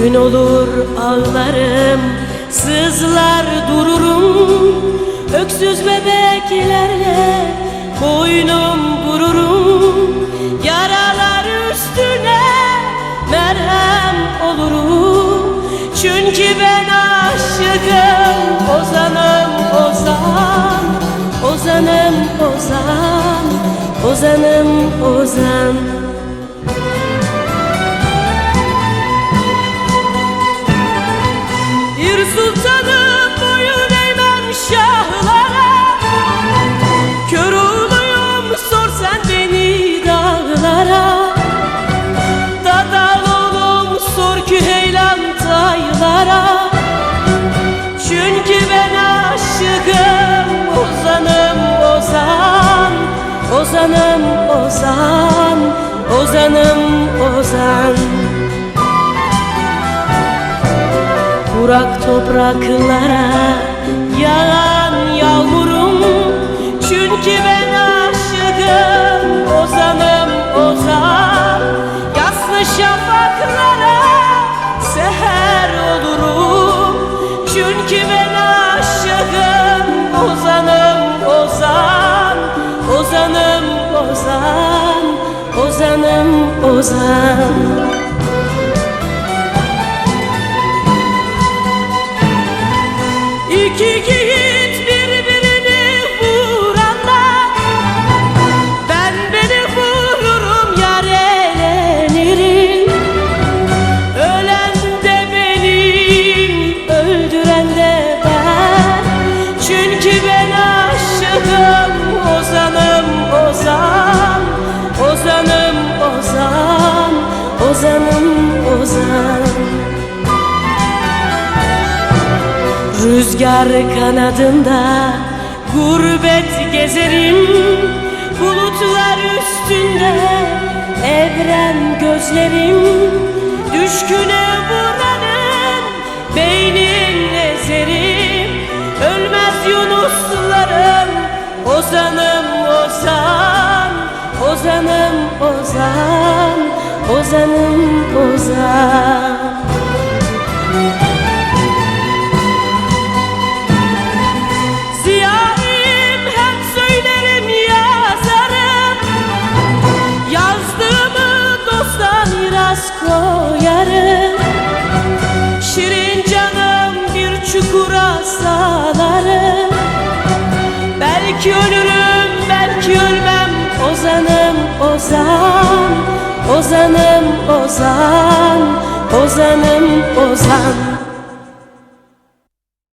Gün olur ağlarım, sızlar dururum, öksüz bebeklerle boynum vururum. Yaralar üstüne merhem olurum, çünkü ben aşığım. Ozanım ozan, ozanım ozan, ozanım ozan. Bir sultanım boyun eğmem şahlara, kör oğluyum sor sen beni dağlara. Dadal oğlum sor ki heylan taylara, çünkü ben aşığım. Ozanım ozan, ozanım ozan, ozanım ozan. Kurak topraklara yağan yağmurum, çünkü ben aşığım. Ozanım ozan, yaslı şafaklara seher olurum, çünkü ben aşığım. Ozanım ozan, ozanım ozan, ozanım ozan. İki yiğit birbirini vuranlar, ben beni vururum yar eğlenirim. Ölen de benim, öldüren de ben, çünkü ben aşığım. Ozanım ozan, ozanım ozan, ozanım ozan. Rüzgar kanadında gurbet gezerim, bulutlar üstünde evren gözlerim. Düşküne vuranın beynini ezerim, ölmez yunuslarım. Ozanım ozan, ozanım ozan, ozanım ozan. Ziyayim hem söylerim yazarım, yazdığımı dosta miras koyarım. Şirin canım bir çukura salarım, belki ölürüm belki ölmem. Ozanım ozan, ozanım ozan, ozanım ozan.